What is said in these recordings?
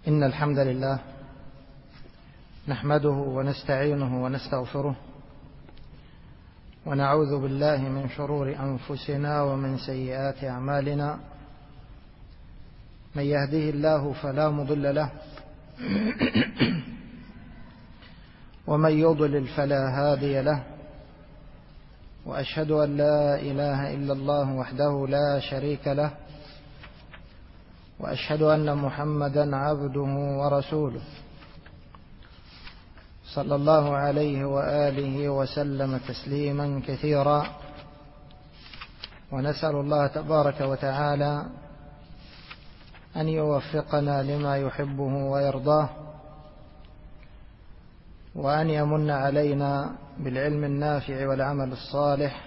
إن الحمد لله نحمده ونستعينه ونستغفره ونعوذ بالله من شرور أنفسنا ومن سيئات أعمالنا. من يهده الله فلا مضل له ومن يضلل فلا هادي له، وأشهد أن لا إله إلا الله وحده لا شريك له، وأشهد أن محمدا عبده ورسوله صلى الله عليه وآله وسلم تسليما كثيرا. ونسأل الله تبارك وتعالى أن يوفقنا لما يحبه ويرضاه، وأن يمن علينا بالعلم النافع والعمل الصالح،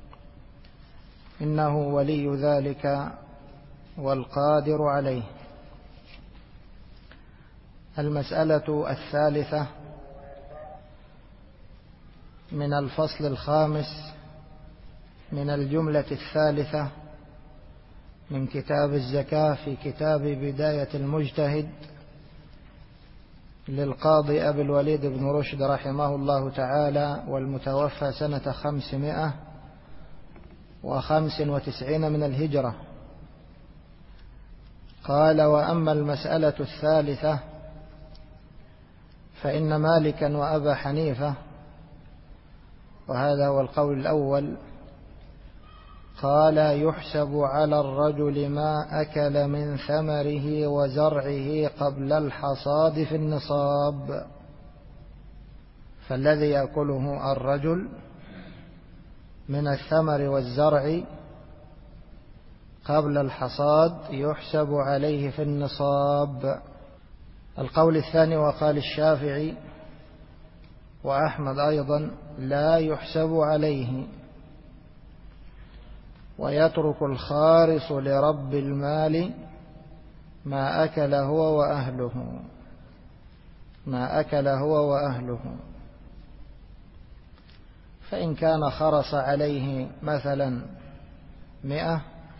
إنه ولي ذلك والقادر عليه. المسألة الثالثة من الفصل الخامس من الجملة الثالثة من كتاب الزكاة في كتاب بداية المجتهد للقاضي أبي الوليد بن رشد رحمه الله تعالى، والمتوفى سنة 595 من الهجرة. قال: وأما المسألة الثالثة فإن مالكا وأبا حنيفة، وهذا هو القول الأول، قال: يحسب على الرجل ما أكل من ثمره وزرعه قبل الحصاد في النصاب. فالذي يأكله الرجل من الثمر والزرع قبل الحصاد يحسب عليه في النصاب. القول الثاني، وقال الشافعي وأحمد أيضا، لا يحسب عليه، ويترك الخارص لرب المال ما أكل هو وأهله. فإن كان خرص عليه مثلا 100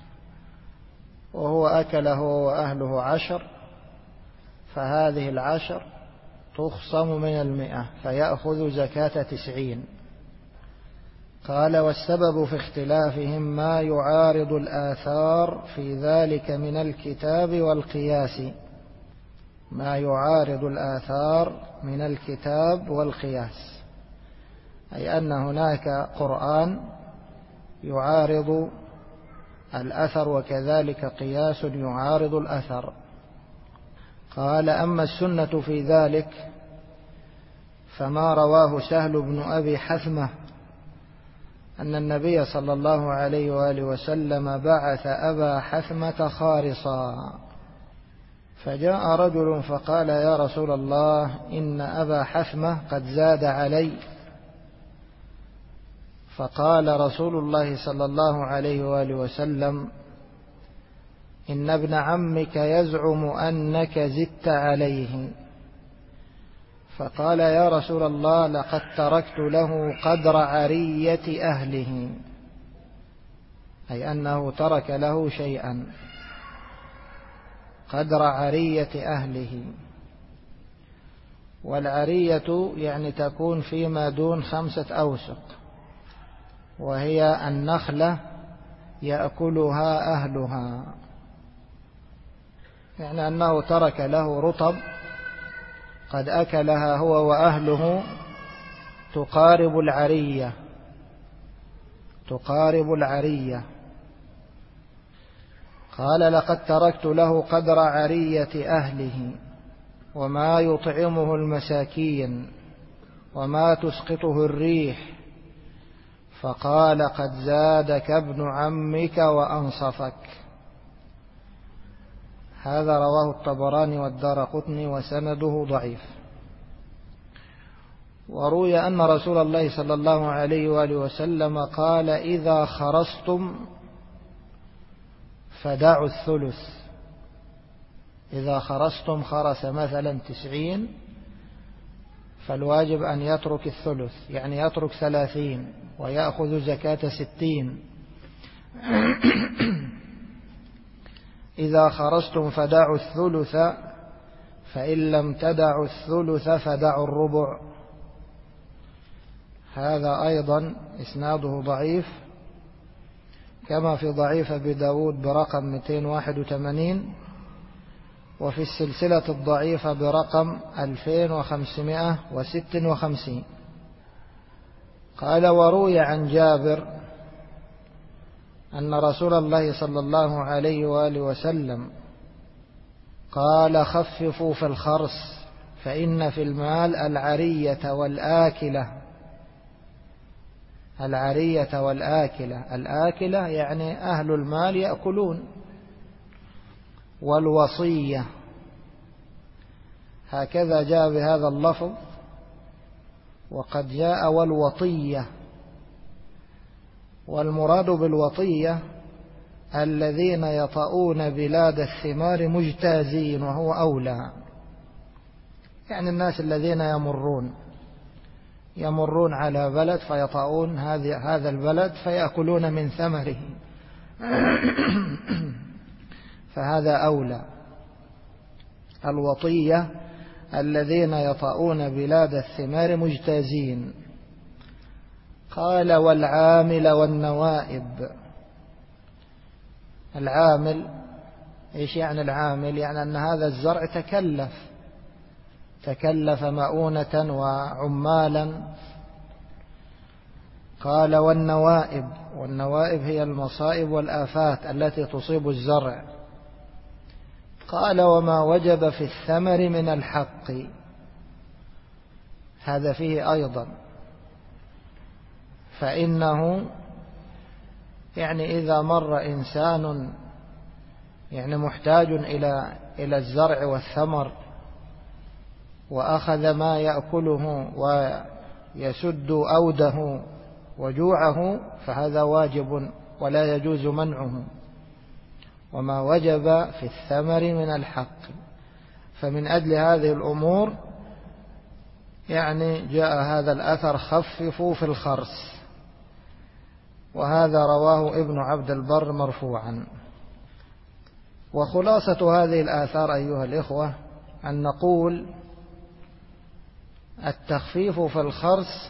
وهو أكل هو وأهله 10، فهذه 10 تخصم من 100 فيأخذ زكاة 90. قال: والسبب في اختلافهم ما يعارض الآثار في ذلك من الكتاب والقياس، أي أن هناك قرآن يعارض الأثر، وكذلك قياس يعارض الأثر. قال: أما السنة في ذلك فما رواه سهل بن أبي حثمة أن النبي صلى الله عليه وآله وسلم بعث أبا حثمة خارصا، فجاء رجل فقال: يا رسول الله، إن أبا حثمة قد زاد علي. فقال رسول الله صلى الله عليه وآله وسلم: إن ابن عمك يزعم أنك زدت عليه. فقال: يا رسول الله، لقد تركت له قدر عرية أهله، أي أنه ترك له شيئا قدر عرية أهله. والعرية يعني تكون فيما دون 5 أوسق، وهي النخلة يأكلها أهلها، يعني أنه ترك له رطب قد أكلها هو وأهله تقارب العرية. قال: لقد تركت له قدر عرية أهله وما يطعمه المساكين وما تسقطه الريح. فقال: قد زادك ابن عمك وأنصفك. هذا رواه الطبراني والدارقطني وسنده ضعيف. وروي أن رسول الله صلى الله عليه وآله وسلم قال: إذا خرصتم فدعوا الثلث. إذا خرصتم خرس مثلا 90، فالواجب أن يترك الثلث، يعني يترك 30 ويأخذ زكاة 60. إذا خرجتم فدعوا الثلث فإن لم تدعوا الثلث فدعوا الربع. هذا أيضا إسناده ضعيف، كما في ضعيف أبي داود برقم 281، وفي السلسلة الضعيفة برقم 2556. قال: وروي عن جابر أن رسول الله صلى الله عليه وآله وسلم قال: خففوا في الخرص فإن في المال العرية والآكلة. العرية والآكلة، الآكلة يعني أهل المال يأكلون، والوصية، هكذا جاء بهذا اللفظ. وقد جاء والوطية، والمراد بالوطية الذين يطؤون بلاد الثمار مجتازين، وهو أولى، يعني الناس الذين يمرون على بلد فيطؤون هذا البلد فيأكلون من ثمره، فهذا أولى. الوطية الذين يطؤون بلاد الثمار مجتازين. قال: والعامل والنوائب. العامل إيش يعني العامل؟ يعني أن هذا الزرع تكلف مؤونة وعمالا. قال: والنوائب. والنوائب هي المصائب والآفات التي تصيب الزرع. قال: وما وجب في الثمر من الحق. هذا فيه أيضا، فإنه يعني إذا مر إنسان يعني محتاج إلى الزرع والثمر وأخذ ما يأكله ويسد أوده وجوعه، فهذا واجب ولا يجوز منعه. وما وجب في الثمر من الحق. فمن أجل هذه الأمور يعني جاء هذا الأثر: خففوا في الخرص. وهذا رواه ابن عبد البر مرفوعا. وخلاصة هذه الآثار أيها الإخوة أن نقول: التخفيف في الخرص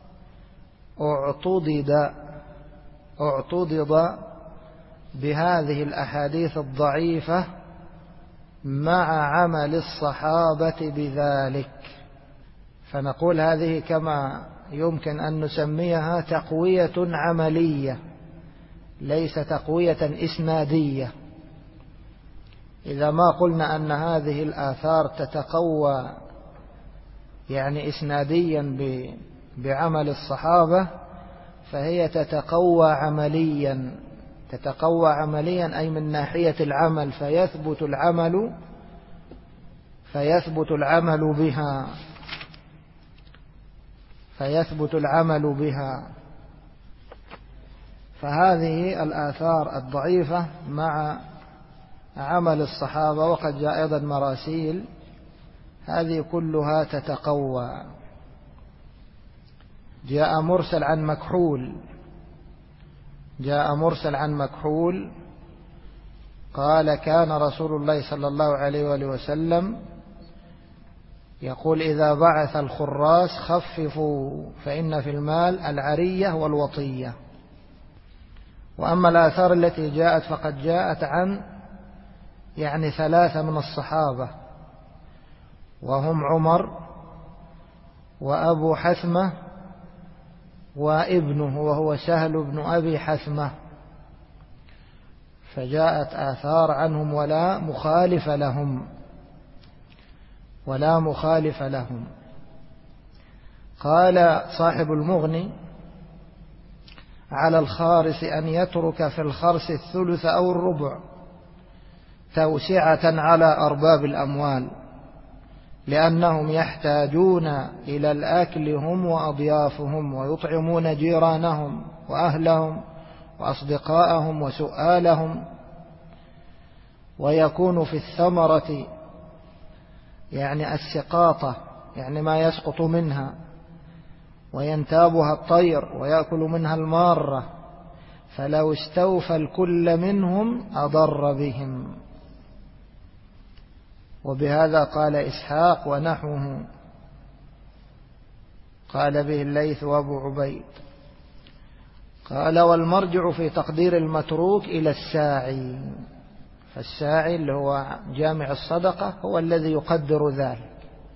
اعتضد بهذه الأحاديث الضعيفة مع عمل الصحابة بذلك. فنقول هذه كما يمكن أن نسميها تقوية عملية، ليس تقوية إسنادية. إذا ما قلنا أن هذه الآثار تتقوى يعني إسناديا بعمل الصحابة، فهي تتقوى عمليا أي من ناحية العمل، فيثبت العمل بها. فهذه الآثار الضعيفة مع عمل الصحابة، وقد جاء أيضا مراسيل، هذه كلها تتقوى. جاء مرسل عن مكحول قال: كان رسول الله صلى الله عليه وآله وسلم يقول: إذا بعث الخراس خففوا فإن في المال العرية والوطية. وأما الآثار التي جاءت فقد جاءت عن يعني 3 من الصحابة، وهم عمر وأبو حثمة وابنه وهو سهل بن أبي حثمة، فجاءت آثار عنهم ولا مخالف لهم. قال صاحب المغني: على الخارس أن يترك في الخرس الثلث أو الربع توسعة على أرباب الأموال، لأنهم يحتاجون إلى الأكل هم وأضيافهم، ويطعمون جيرانهم وأهلهم وأصدقاءهم وسؤالهم. ويكون في الثمرة يعني السقاطة، يعني ما يسقط منها، وينتابها الطير ويأكل منها المارة، فلو استوفى الكل منهم أضر بهم. وبهذا قال إسحاق ونحوه قال به الليث وأبو عبيد. قال والمرجع في تقدير المتروك إلى الساعي، فالساعي اللي هو جامع الصدقة هو الذي يقدر ذلك،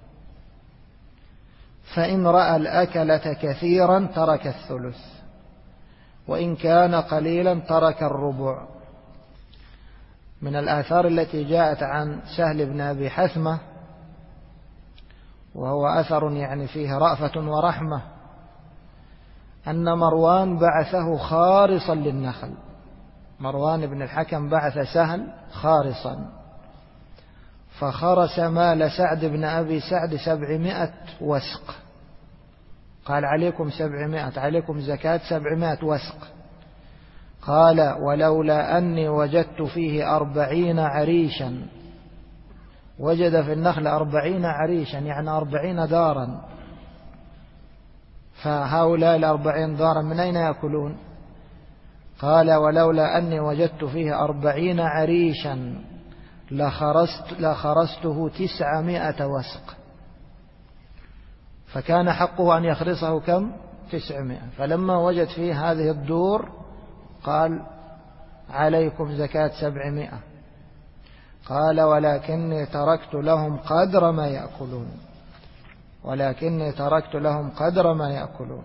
فإن رأى الأكلة كثيرا ترك الثلث، وإن كان قليلا ترك الربع. من الآثار التي جاءت عن سهل بن أبي حثمة، وهو أثر يعني فيه رأفة ورحمة، أن مروان بعثه خارصا للنخل. مروان بن الحكم بعث سهل خارصا، فخرس مال سعد بن أبي سعد 700 وسق. قال عليكم 700، عليكم زكاة 700 وسق. قال ولولا أني وجدت فيه 40 عريشا، وجد في النخل 40 عريشا يعني 40 دارا، فهؤلاء 40 دارا من أين يأكلون؟ قال ولولا أني وجدت فيه 40 عريشا لخرسته 900 وسق، فكان حقه أن يخرصه كم؟ 900. فلما وجد فيه هذه الدور قال عليكم زكاة 700. قال ولكني تركت لهم قدر ما يأكلون، ولكني تركت لهم قدر ما يأكلون.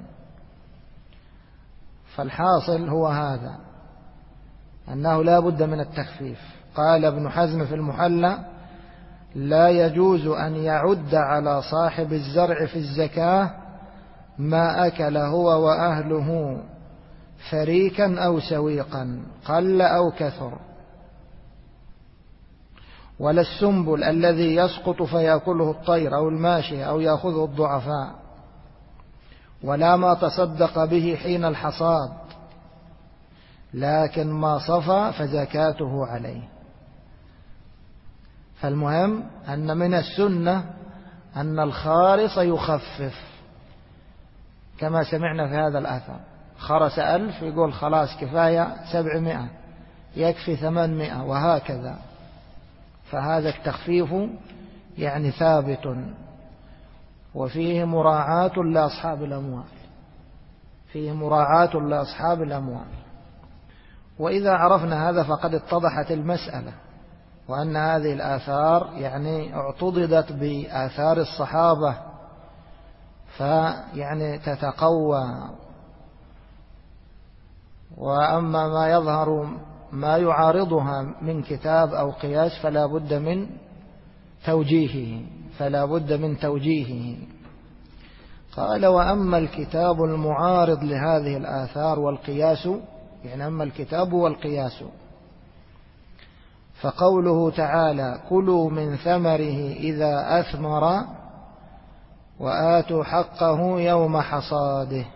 فالحاصل هو هذا، أنه لا بد من التخفيف. قال ابن حزم في المحلى لا يجوز أن يعد على صاحب الزرع في الزكاة ما أكل هو وأهله فريكا أو سويقا قل أو كثر، ولا السنبل الذي يسقط فيأكله الطير أو الماشية أو يأخذه الضعفاء، ولا ما تصدق به حين الحصاد، لكن ما صفى فزكاته عليه. فالمهم أن من السنة أن الخارص يخفف، كما سمعنا في هذا الأثر، خرس 1000 يقول خلاص كفاية 700، يكفي 800، وهكذا. فهذا التخفيف يعني ثابت، وفيه مراعاة لأصحاب الأموال، فيه مراعاة لأصحاب الأموال. وإذا عرفنا هذا فقد اتضحت المسألة، وأن هذه الآثار يعني اعتضدت بآثار الصحابة فيعني تتقوى. وأما ما يظهر ما يعارضها من كتاب أو قياس فلا بد من توجيهه، قال وأما الكتاب المعارض لهذه الآثار والقياس، يعني أما الكتاب والقياس، فقوله تعالى كلوا من ثمره إذا أثمر وآتوا حقه يوم حصاده،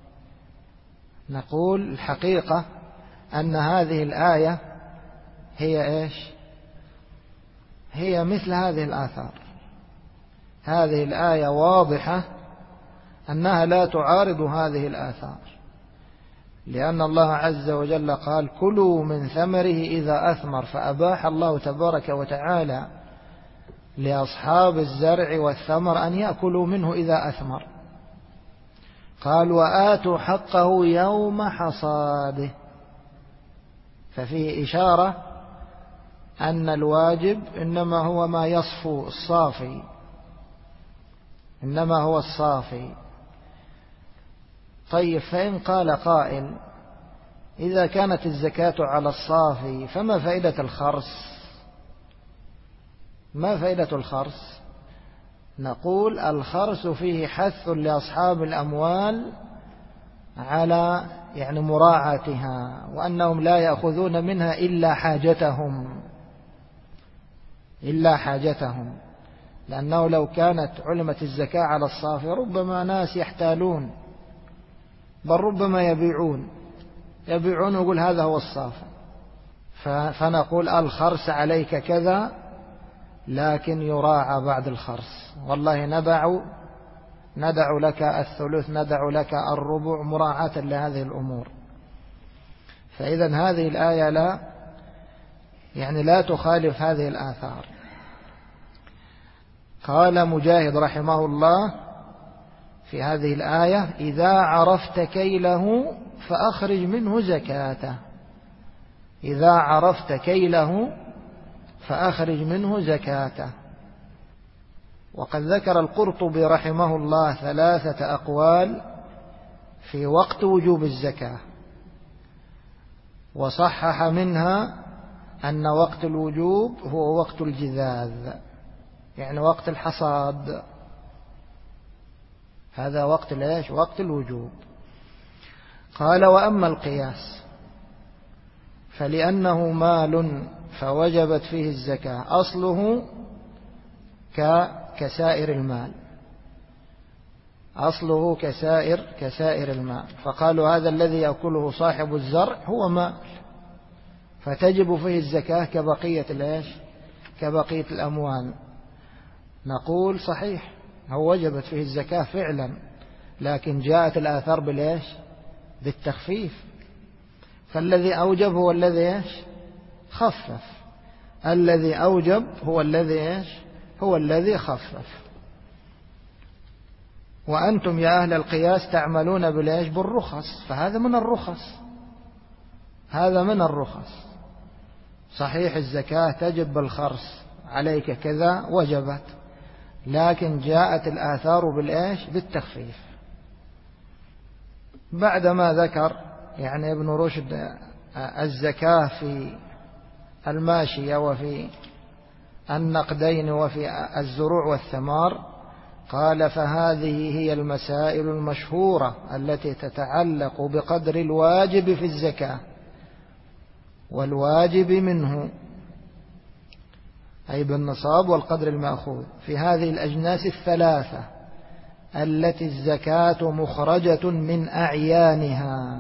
نقول الحقيقة أن هذه الآية هي إيش؟ هي مثل هذه الآثار. هذه الآية واضحة أنها لا تعارض هذه الآثار، لأن الله عز وجل قال كلوا من ثمره إذا أثمر، فأباح الله تبارك وتعالى لأصحاب الزرع والثمر أن يأكلوا منه إذا أثمر. قال وآتوا حقه يوم حصاده، ففيه إشارة أن الواجب إنما هو ما يصفو الصافي، إنما هو الصافي. طيب فإن قال قائل إذا كانت الزكاة على الصافي فما فائدة الخرص؟ ما فائدة الخرص؟ نقول الخرص فيه حث لأصحاب الأموال على يعني مراعاتها، وأنهم لا يأخذون منها إلا حاجتهم، لأنه لو كانت علمت الزكاة على الصافي ربما ناس يحتالون، بل ربما يبيعون ويقول هذا هو الصافي. فنقول الخرص عليك كذا، لكن يراعى بعد الخرص، والله ندع لك الثلث، ندع لك الربع، مراعاة لهذه الأمور. فإذا هذه الآية لا تخالف هذه الآثار. قال مجاهد رحمه الله في هذه الآية: إذا عرفت كيله فأخرج منه زكاته. إذا عرفت كيله فأخرج منه زكاته. وقد ذكر القرطبي رحمه الله 3 أقوال في وقت وجوب الزكاة، وصحح منها أن وقت الوجوب هو وقت الجذاذ، يعني وقت الحصاد، هذا وقت ليش؟ وقت الوجوب. قال: وأما القياس فلأنه مال فوجبت فيه الزكاة، أصله كسائر المال، أصله كسائر المال، فقالوا هذا الذي يأكله صاحب الزرع هو مال فتجب فيه الزكاة كبقية الأموال. نقول صحيح، هو وجبت فيه الزكاة فعلا، لكن جاءت الآثار بالتخفيف، فالذي أوجب هو الذي خفف، الذي أوجب هو الذي خفف. وأنتم يا أهل القياس تعملون بالرخص، فهذا من الرخص، هذا من الرخص. صحيح الزكاة تجب بالخرص، عليك كذا وجبت، لكن جاءت الآثار بالتخفيف. بعدما ذكر يعني ابن رشد الزكاة في الماشية وفي النقدين وفي الزروع والثمار، قال: فهذه هي المسائل المشهورة التي تتعلق بقدر الواجب في الزكاة والواجب منه، أي بالنصاب والقدر المأخوذ، في هذه الأجناس 3 التي الزكاة مخرجة من أعيانها.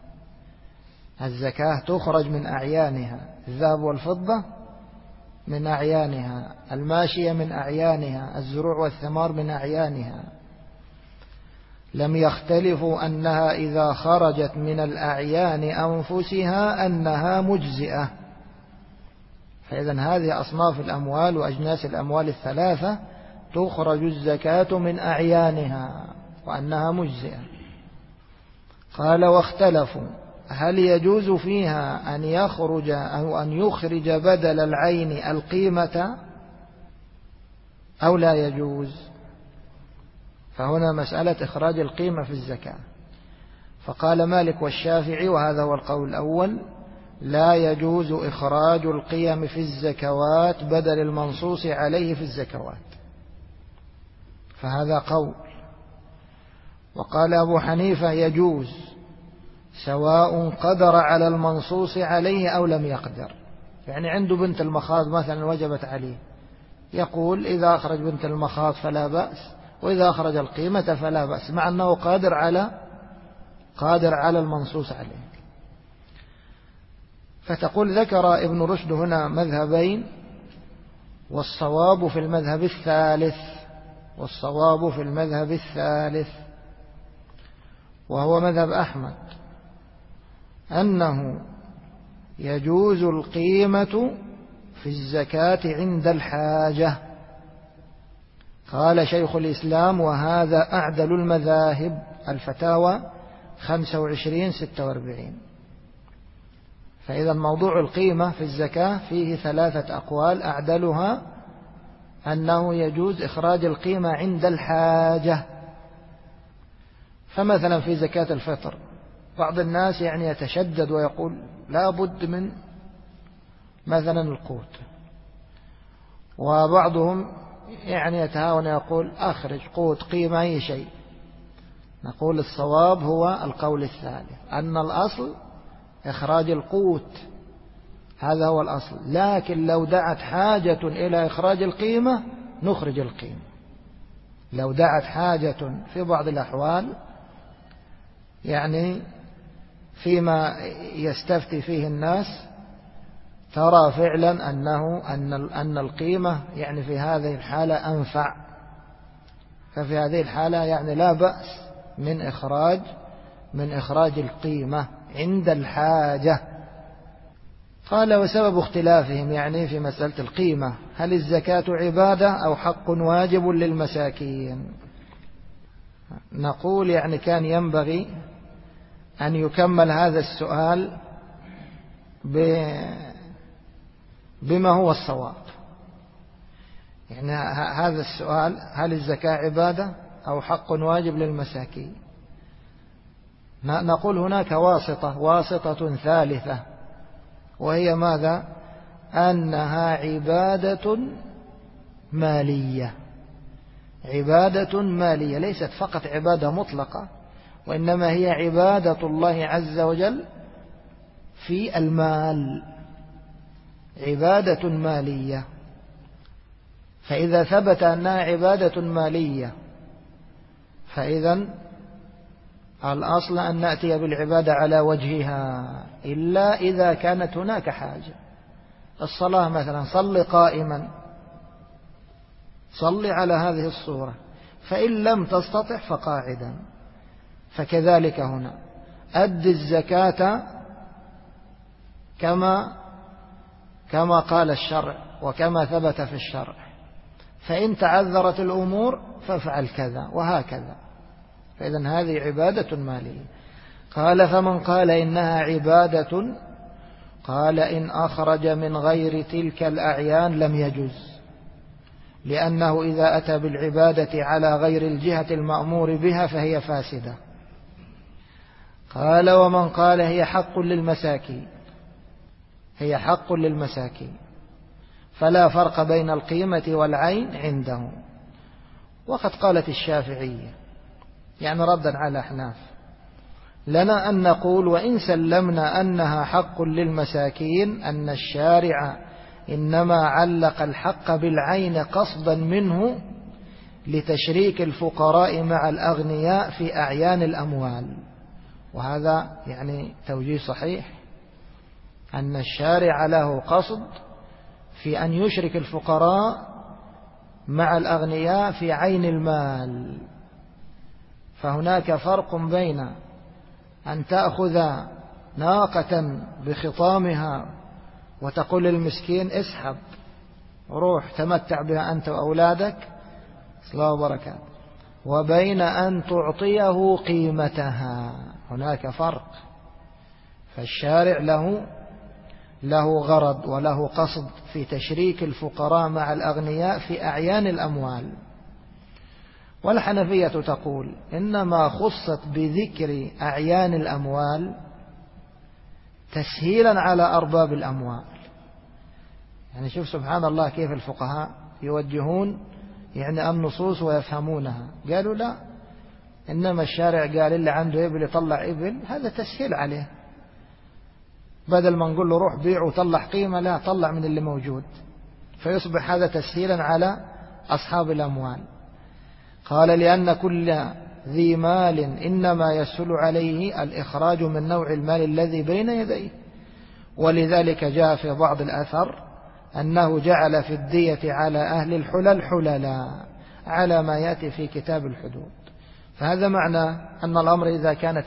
الزكاة تخرج من أعيانها، الذهب والفضة من أعيانها، الماشية من أعيانها، الزروع والثمار من أعيانها. لم يختلفوا أنها إذا خرجت من الأعيان أنفسها أنها مجزئة. فإذن هذه أصناف الأموال وأجناس الأموال 3 تخرج الزكاة من أعيانها وأنها مجزئة. قال: واختلفوا هل يجوز فيها أن يخرج أو أن يخرج بدل العين القيمة أو لا يجوز. فهنا مسألة إخراج القيمة في الزكاة. فقال مالك والشافعي، وهذا هو القول الأول: لا يجوز إخراج القيم في الزكوات بدل المنصوص عليه في الزكوات، فهذا قول. وقال أبو حنيفة: يجوز سواء قدر على المنصوص عليه أو لم يقدر. يعني عنده بنت المخاض مثلا وجبت عليه، يقول إذا أخرج بنت المخاض فلا بأس، وإذا أخرج القيمة فلا بأس، مع أنه قادر على المنصوص عليه. فتقول ذكر ابن رشد هنا مذهبين، والصواب في المذهب الثالث وهو مذهب أحمد، أنه يجوز القيمة في الزكاة عند الحاجة. قال شيخ الإسلام: وهذا أعدل المذاهب، الفتاوى 25-46. فإذا موضوع القيمة في الزكاة فيه 3 أقوال، أعدلها أنه يجوز إخراج القيمة عند الحاجة. فمثلا في زكاة الفطر بعض الناس يعني يتشدد ويقول لا بد من مثلا القوت، وبعضهم يعني يتهاون يقول أخرج قوت قيمة أي شيء. نقول الصواب هو القول الثالث، أن الأصل إخراج القوت، هذا هو الأصل، لكن لو دعت حاجة إلى إخراج القيمة نخرج القيمة. لو دعت حاجة في بعض الأحوال، يعني فيما يستفتي فيه الناس، ترى فعلا أن القيمة يعني في هذه الحالة أنفع، ففي هذه الحالة يعني لا بأس من إخراج القيمة عند الحاجة. قال وسبب اختلافهم يعني في مسألة القيمة، هل الزكاة عبادة أو حق واجب للمساكين؟ نقول يعني كان ينبغي أن يكمل هذا السؤال بما هو الصواب. يعني هذا السؤال، هل الزكاة عبادة أو حق واجب للمساكين؟ نقول هناك واسطة ثالثة، وهي ماذا؟ أنها عبادة مالية، عبادة مالية، ليست فقط عبادة مطلقة، وإنما هي عبادة الله عز وجل في المال، عبادة مالية. فإذا ثبت أنها عبادة مالية فإذا الأصل أن نأتي بالعبادة على وجهها، إلا إذا كانت هناك حاجة. الصلاة مثلا، صل قائما، صل على هذه الصورة، فإن لم تستطع فقاعدا. فكذلك هنا أد الزكاة كما قال الشرع وكما ثبت في الشرع، فإن تعذرت الأمور فافعل كذا وهكذا. فإذن هذه عبادة مالية. قال فمن قال إنها عبادة، قال إن أخرج من غير تلك الأعيان لم يجز، لأنه إذا أتى بالعبادة على غير الجهة المأمور بها فهي فاسدة. قال ومن قال هي حق للمساكين، هي حق للمساكين، فلا فرق بين القيمة والعين عنده. وقد قالت الشافعية يعني ردا على أحناف: لنا أن نقول وإن سلمنا أنها حق للمساكين أن الشارع إنما علق الحق بالعين قصدا منه لتشريك الفقراء مع الأغنياء في أعيان الأموال. وهذا يعني توجيه صحيح، أن الشارع له قصد في أن يشرك الفقراء مع الأغنياء في عين المال. فهناك فرق بين أن تأخذ ناقة بخطامها وتقول للمسكين اسحب روح تمتع بها أنت وأولادك صلاة وبركاته، وبين أن تعطيه قيمتها، هناك فرق. فالشارع له غرض وله قصد في تشريك الفقراء مع الأغنياء في أعيان الأموال. والحنفية تقول إنما خصت بذكر أعيان الأموال تسهيلا على أرباب الأموال. يعني شوف سبحان الله كيف الفقهاء يوجهون يعني النصوص ويفهمونها. قالوا لا، إنما الشارع قال اللي عنده إبل يطلع إبل، هذا تسهيل عليه، بدل ما نقول له روح بيع وطلع قيمة، لا، طلع من اللي موجود، فيصبح هذا تسهيلا على أصحاب الأموال. قال لأن كل ذي مال إنما يسهل عليه الإخراج من نوع المال الذي بين يديه. ولذلك جاء في بعض الأثر أنه جعل في الدية على أهل الحلل حللا، على ما يأتي في كتاب الحدود. فهذا معنى أن الأمر إذا كان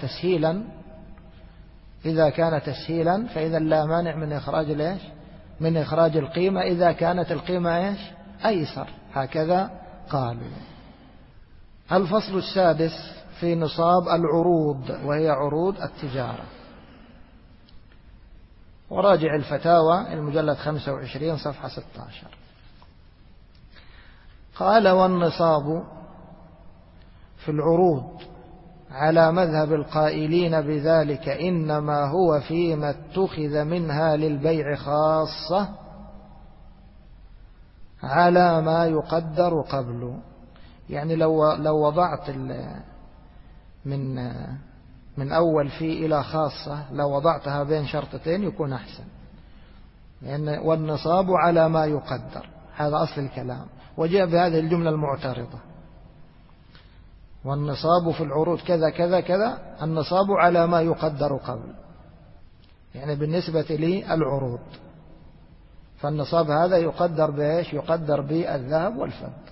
تسهيلا فإذا لا مانع من إخراج القيمة إذا كانت القيمة أيسر. هكذا قالوا. الفصل السادس في نصاب العروض، وهي عروض التجارة. وراجع الفتاوى المجلد 25 صفحة 16. قال والنصاب في العروض على مذهب القائلين بذلك إنما هو فيما اتخذ منها للبيع خاصة على ما يقدر قبله. يعني لو وضعت من أول في إلى خاصة، لو وضعتها بين شرطتين يكون أحسن. يعني والنصاب على ما يقدر، هذا أصل الكلام، وجاء بهذه الجملة المعترضة: والنصاب في العروض كذا كذا كذا، النصاب على ما يقدر قبل، يعني بالنسبة للعروض. فالنصاب هذا يقدر بإيش؟ يقدر بالذهب والفضة.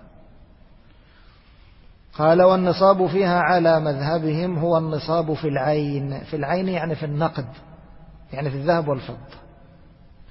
قال والنصاب فيها على مذهبهم هو النصاب في العين. في العين يعني في النقد، يعني في الذهب والفضة.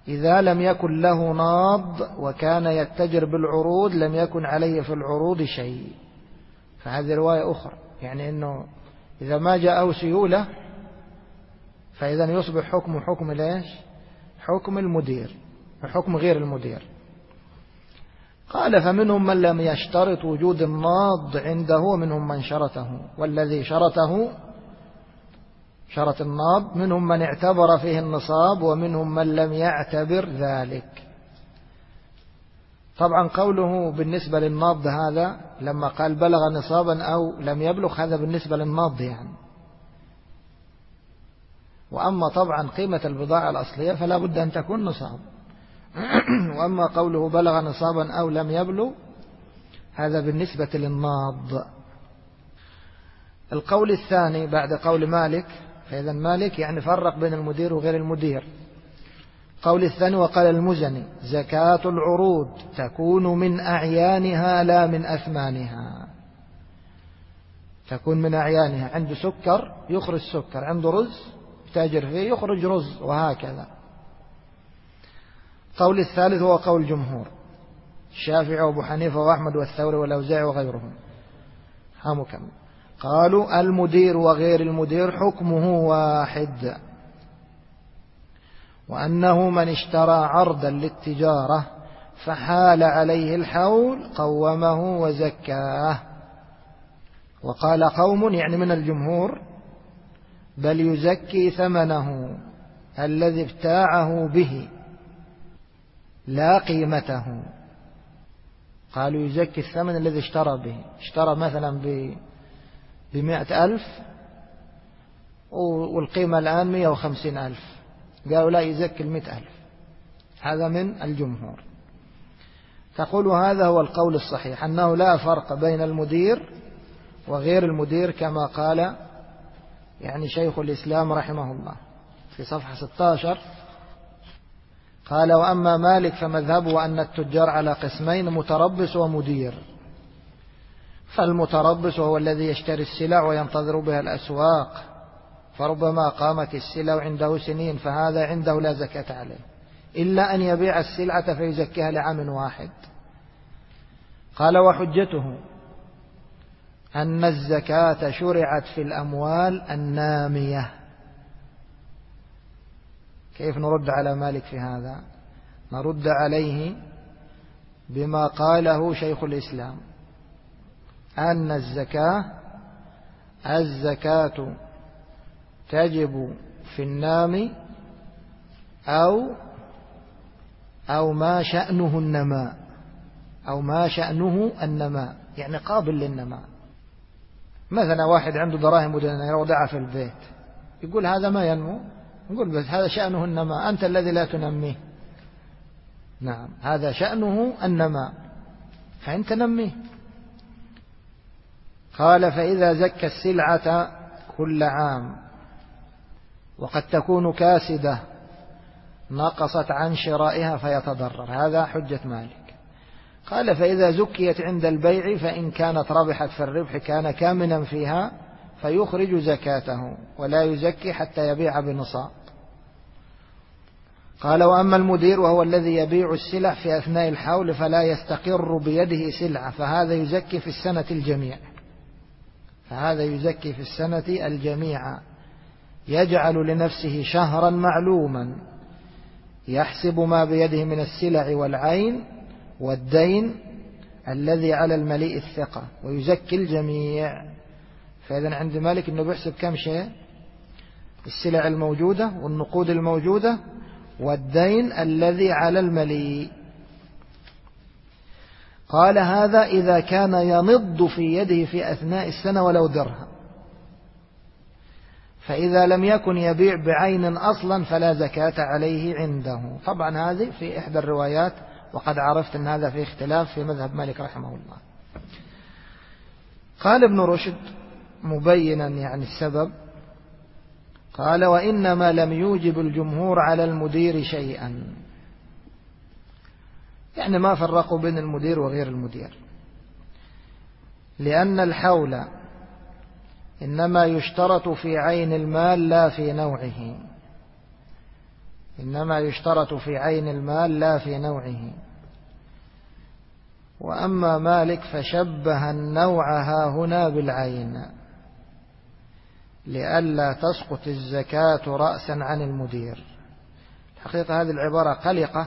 إذا لم يكن له ناض وكان يتجر بالعروض لم يكن عليه في العروض شيء. فهذه رواية أخرى، يعني أنه إذا ما جاءه سيولة فإذا يصبح حكم ليش؟ حكم المدير وحكم غير المدير. قال فمنهم من لم يشترط وجود الناض عنده ومنهم من شرطه، والذي شرط الناض منهم من اعتبر فيه النصاب ومنهم من لم يعتبر ذلك. طبعا قوله بالنسبة للناض هذا لما قال بلغ نصابا أو لم يبلغ، هذا بالنسبة للناض يعني. وأما طبعا قيمة البضاعة الأصلية فلا بد أن تكون نصاب. وأما قوله بلغ نصابا أو لم يبلغ هذا بالنسبة للناض. القول الثاني بعد قول مالك، فإذا مالك يعني فرق بين المدير وغير المدير. قول الثاني وقال المزني زكاة العروض تكون من أعيانها لا من أثمانها. تكون من أعيانها، عنده سكر يخرج سكر، عنده رز تاجر فيه يخرج رز، وهكذا. قول الثالث هو قول الجمهور الشافعي وابو حنيفة وأحمد والثوري والأوزاعي وغيرهم. قالوا المدير وغير المدير حكمه واحد، وأنه من اشترى عرضا للتجارة فحال عليه الحول قومه وزكاه. وقال قوم يعني من الجمهور بل يزكي ثمنه الذي ابتاعه به لا قيمته. قالوا يزكي الثمن الذي اشترى به، اشترى مثلا ب100,000 والقيمة الآن 150,000، قالوا لا يزكي 100,000. هذا من الجمهور. تقول هذا هو القول الصحيح أنه لا فرق بين المدير وغير المدير كما قال يعني شيخ الإسلام رحمه الله في صفحة 16. قال وأما مالك فمذهبه أن التجار على قسمين متربص ومدير. فالمتربص هو الذي يشتري السلع وينتظر بها الأسواق، فربما قامت السلع عنده سنين فهذا عنده لا زكاة عليه إلا أن يبيع السلعة فيزكيها لعام واحد. قال وحجته أن الزكاة شرعت في الأموال النامية. كيف نرد على مالك في هذا؟ نرد عليه بما قاله شيخ الإسلام أن الزكاة تجب في النام أو ما شأنه النماء، أو ما شأنه النماء يعني قابل للنماء. مثلا واحد عنده دراهم ودنانير وضعها في البيت، يقول هذا ما ينمو، نقول بس هذا شأنه النماء، أنت الذي لا تنميه. نعم هذا شأنه النماء فأنت نميه. قال فإذا زكى السلعة كل عام وقد تكون كاسدة نقصت عن شرائها فيتضرر. هذا حجة مالك. قال فإذا زكيت عند البيع فإن كانت ربحت في الربح كان كامنا فيها فيخرج زكاته ولا يزكي حتى يبيع بنصاب. قال وأما المدير وهو الذي يبيع السلع في أثناء الحول فلا يستقر بيده سلعة فهذا يزكي في السنة الجميع. يجعل لنفسه شهرا معلوما يحسب ما بيده من السلع والعين والدين الذي على المليء الثقة ويزكي الجميع. فإذا عند مالك أنه بيحسب كم شيء؟ السلع الموجودة والنقود الموجودة والدين الذي على المليء. قال هذا إذا كان ينض في يده في أثناء السنة ولو درهم، فإذا لم يكن يبيع بعين أصلا فلا زكاة عليه عنده. طبعا هذه في إحدى الروايات، وقد عرفت أن هذا في اختلاف في مذهب مالك رحمه الله. قال ابن رشد مبينا يعني السبب، قال وإنما لم يوجب الجمهور على المدير شيئا، يعني ما فرقوا بين المدير وغير المدير، لأن الحول إنما يشترط في عين المال لا في نوعه. إنما يشترط في عين المال لا في نوعه. وأما مالك فشبه النوع هنا بالعين لئلا تسقط الزكاة رأسا عن المدير. الحقيقة هذه العبارة قلقة،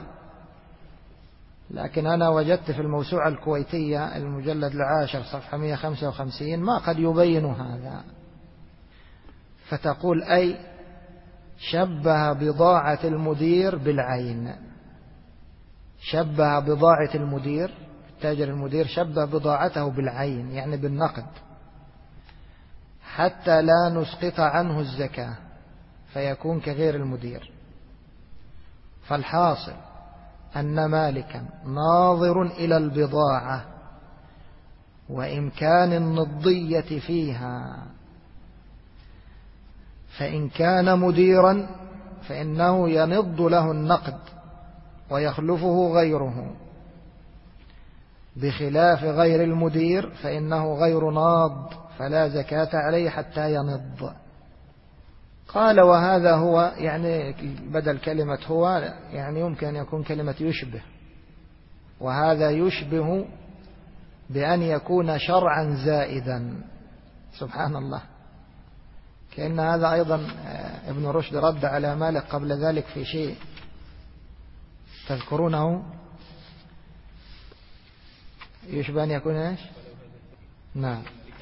لكن أنا وجدت في الموسوعة الكويتية المجلد 10 صفحة 155 ما قد يبين هذا. فتقول أي شبه بضاعة المدير بالعين، شبه بضاعة المدير، تاجر المدير شبه بضاعته بالعين يعني بالنقد، حتى لا نسقط عنه الزكاة فيكون كغير المدير. فالحاصل أن مالكا ناظر إلى البضاعة وإمكان النضية فيها، فإن كان مديرا فإنه ينض له النقد ويخلفه غيره، بخلاف غير المدير فإنه غير ناض فلا زكاة عليه حتى ينض. قال وهذا هو، يعني بدل كلمة هو يعني يمكن أن يكون كلمة يشبه، وهذا يشبه بأن يكون شرعا زائدا. سبحان الله، كأن هذا أيضا ابن رشد رد على مالك قبل ذلك في شيء تذكرونه، يشبه أن يكون إيش؟ نعم،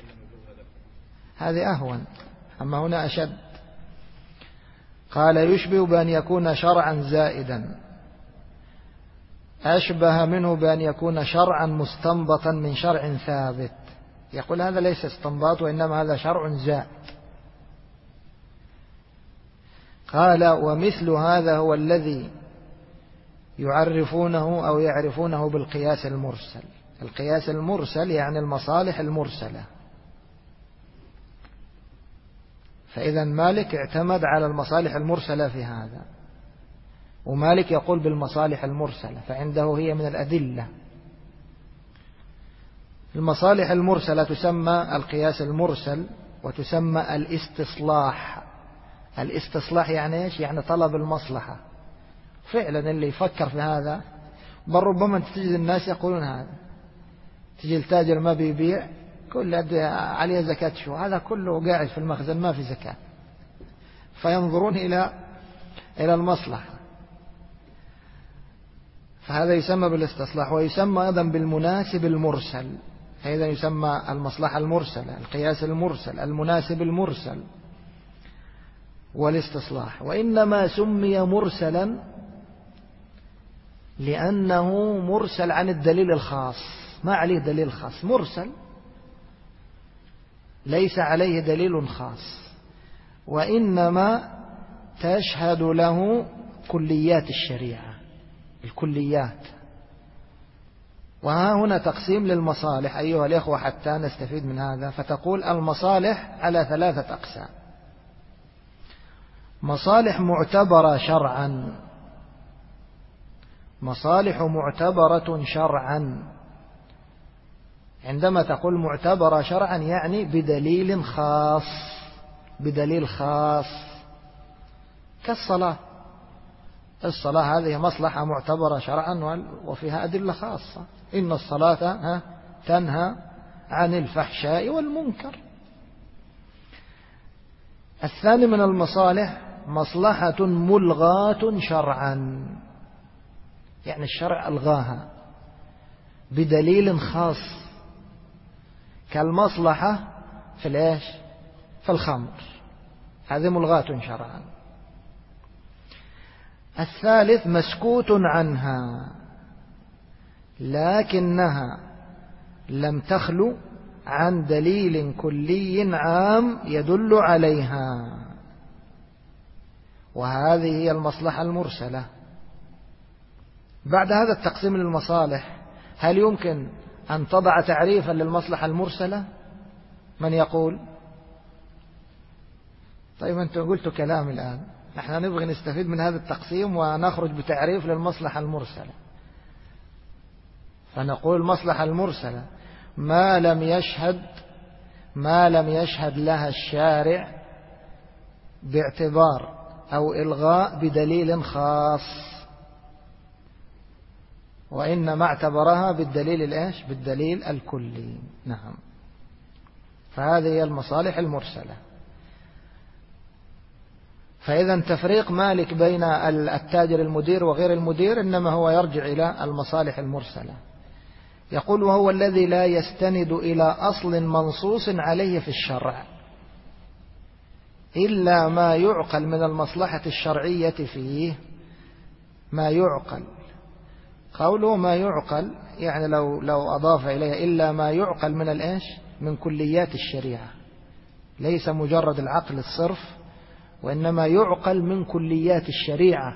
هذه أهون، أما هنا أشد. قال يشبه بأن يكون شرعا زائدا، أشبه منه بأن يكون شرعا مستنبطا من شرع ثابت. يقول هذا ليس استنباط وإنما هذا شرع زائد. قال ومثل هذا هو الذي يعرفونه أو يعرفونه بالقياس المرسل. القياس المرسل يعني المصالح المرسلة. فإذا مالك اعتمد على المصالح المرسلة في هذا، ومالك يقول بالمصالح المرسلة فعنده هي من الأدلة. المصالح المرسلة تسمى القياس المرسل وتسمى الاستصلاح. الاستصلاح يعني إيش؟ يعني طلب المصلحة. فعلا اللي يفكر في هذا بل ربما تجد الناس يقولون هذا، تجي التاجر ما بيبيع كل عليه زكاة شو، هذا كله قاعد في المخزن ما في زكاة، فينظرون إلى المصلحة. فهذا يسمى بالاستصلاح، ويسمى أيضا بالمناسب المرسل. فإذا يسمى المصلحة المرسلة، القياس المرسل، المناسب المرسل، والاستصلاح. وإنما سمي مرسلا لأنه مرسل عن الدليل الخاص، ما عليه دليل خاص، مرسل ليس عليه دليل خاص، وإنما تشهد له كليات الشريعة، الكليات. وها هنا تقسيم للمصالح أيها الأخوة حتى نستفيد من هذا. فتقول المصالح على 3 أقسام: مصالح معتبرة شرعا، مصالح معتبرة شرعا. عندما تقول معتبرة شرعا يعني بدليل خاص، بدليل خاص، كالصلاة. الصلاة هذه مصلحة معتبرة شرعا وفيها أدلة خاصة، إن الصلاة تنهى عن الفحشاء والمنكر. الثاني من المصالح مصلحة ملغاة شرعا، يعني الشرع ألغاها بدليل خاص، كالمصلحة في الإيش؟ في الخمر، هذه ملغاة شرعا. الثالث مسكوت عنها لكنها لم تخلو عن دليل كلي عام يدل عليها، وهذه هي المصلحة المرسلة. بعد هذا التقسيم للمصالح هل يمكن أن تضع تعريفا للمصلحة المرسلة؟ من يقول؟ طيب أنتم قلتوا كلام الآن، نحن نبغي نستفيد من هذا التقسيم ونخرج بتعريف للمصلحة المرسلة. فنقول المصلحة المرسلة ما لم يشهد لها الشارع باعتبار أو إلغاء بدليل خاص، وإنما اعتبرها بالدليل الكلي. نعم. فهذه هي المصالح المرسلة. فإذا تفريق مالك بين التاجر المدير وغير المدير إنما هو يرجع إلى المصالح المرسلة. يقول: وهو الذي لا يستند إلى أصل منصوص عليه في الشرع إلا ما يعقل من المصلحة الشرعية فيه. ما يعقل، قوله ما يعقل يعني لو أضاف إليه إلا ما يعقل من كليات الشريعة، ليس مجرد العقل الصرف، وإنما يعقل من كليات الشريعة.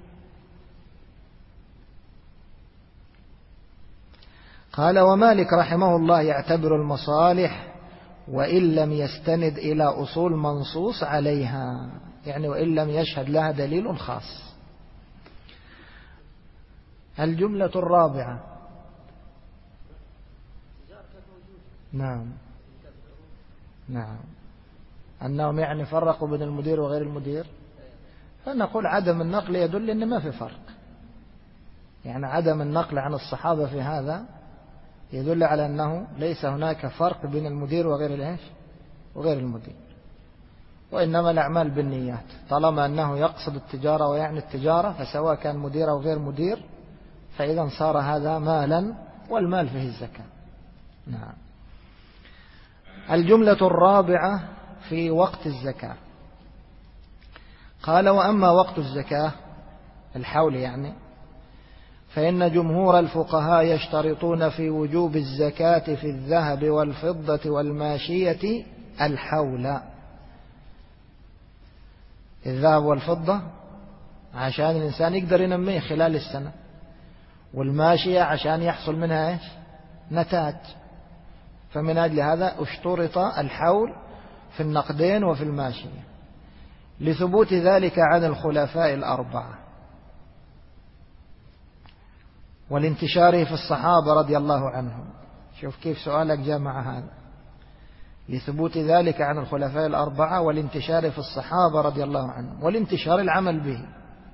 قال: ومالك رحمه الله يعتبر المصالح وإن لم يستند إلى أصول منصوص عليها، يعني وإن لم يشهد لها دليل خاص. الجملة الرابعة. نعم أنهم يعني فرقوا بين المدير وغير المدير، فنقول عدم النقل يدل أن ما في فرق، يعني عدم النقل عن الصحابة في هذا يدل على أنه ليس هناك فرق بين المدير وغير المدير، وإنما الأعمال بالنيات، طالما أنه يقصد التجارة ويعني التجارة، فسواء كان مدير أو غير مدير فإذا صار هذا مالا، والمال فيه الزكاة. نعم. الجملة الرابعة في وقت الزكاة. قال: وأما وقت الزكاة الحول يعني، فإن جمهور الفقهاء يشترطون في وجوب الزكاة في الذهب والفضة والماشية الحول. الذهب والفضة عشان الإنسان يقدر ينميه خلال السنة، والماشية عشان يحصل منها نتاج، فمن أجل هذا اشترط الحول في النقدين وفي الماشية، لثبوت ذلك عن الخلفاء الأربعة والانتشار في الصحابة رضي الله عنهم. شوف كيف سؤالك جمع هذا، لثبوت ذلك عن الخلفاء الأربعة والانتشار في الصحابة رضي الله عنهم، والانتشار العمل به.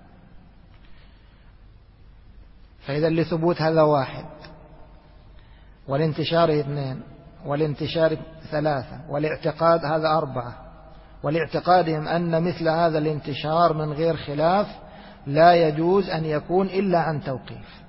فإذا لثبوت هذا واحد، والانتشار اثنين، والانتشار ثلاثة، والاعتقاد هذا أربعة، ولاعتقادهم أن مثل هذا الانتشار من غير خلاف لا يجوز أن يكون إلا عن توقيف.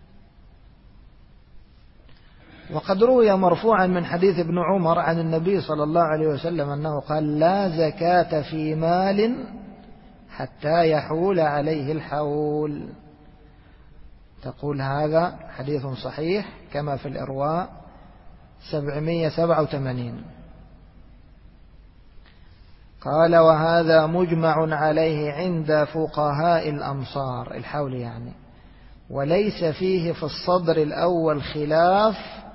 وقد روي مرفوعا من حديث ابن عمر عن النبي صلى الله عليه وسلم أنه قال: لا زكاة في مال حتى يحول عليه الحول. تقول هذا حديث صحيح كما في الإرواء 787. قال: وهذا مجمع عليه عند فقهاء الأمصار، الحول يعني، وليس فيه في الصدر الأول خلاف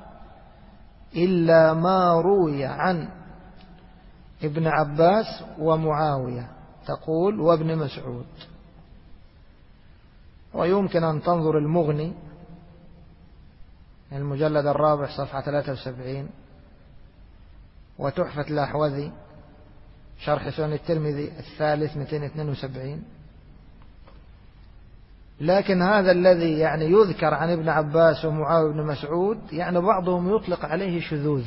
إلا ما روي عن ابن عباس ومعاوية، تقول وابن مسعود. ويمكن أن تنظر المغني المجلد الرابع صفحة 73، وتحفة الأحوذي شرح سنن الترمذي الثالث 272. لكن هذا الذي يعني يذكر عن ابن عباس ومعاوية بن مسعود يعني بعضهم يطلق عليه شذوذ،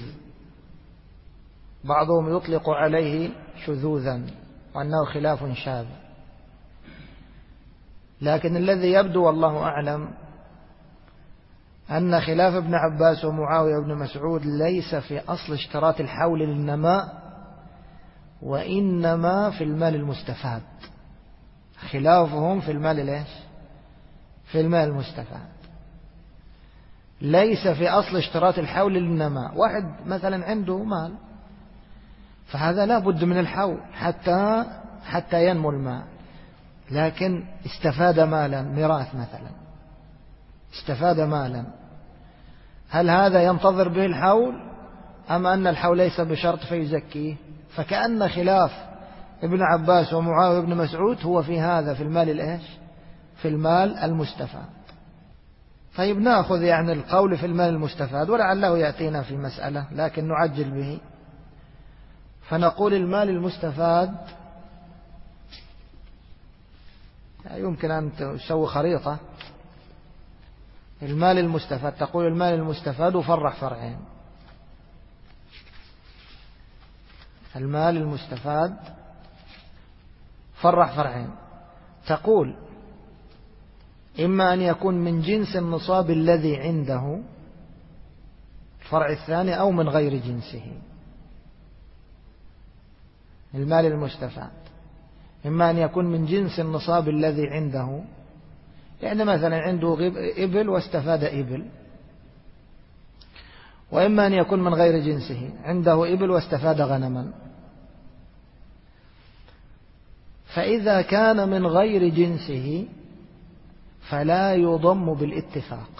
بعضهم يطلق عليه شذوذا وأنه خلاف شاذ. لكن الذي يبدو والله أعلم أن خلاف ابن عباس ومعاوية بن مسعود ليس في أصل اشتراط الحول للنماء، وإنما في المال المستفاد. خلافهم في المال في المال المستفاد، ليس في أصل اشتراط الحول للنماء. واحد مثلا عنده مال، فهذا لا بد من الحول حتى ينمو المال، لكن استفاد مالا، ميراث مثلا، استفاد مالا، هل هذا ينتظر به الحول أم أن الحول ليس بشرط فيزكيه؟ فكأن خلاف ابن عباس ومعاوية بن مسعود هو في هذا، في المال في المال المستفاد. طيب نأخذ يعني القول في المال المستفاد، ولعله يأتينا في مسألة لكن نعجل به. فنقول المال المستفاد يمكن أن تسوي خريطة المال المستفاد، تقول المال المستفاد وفرع فرعين. المال المستفاد فرع فرعين، تقول إما أن يكون من جنس النصاب الذي عنده الفرع الثاني أو من غير جنسه. المال المستفاد إما أن يكون من جنس النصاب الذي عنده، يعني مثلا عنده إبل واستفاد إبل، وإما أن يكون من غير جنسه، عنده إبل واستفاد غنما. فإذا كان من غير جنسه فلا يضم بالاتفاق.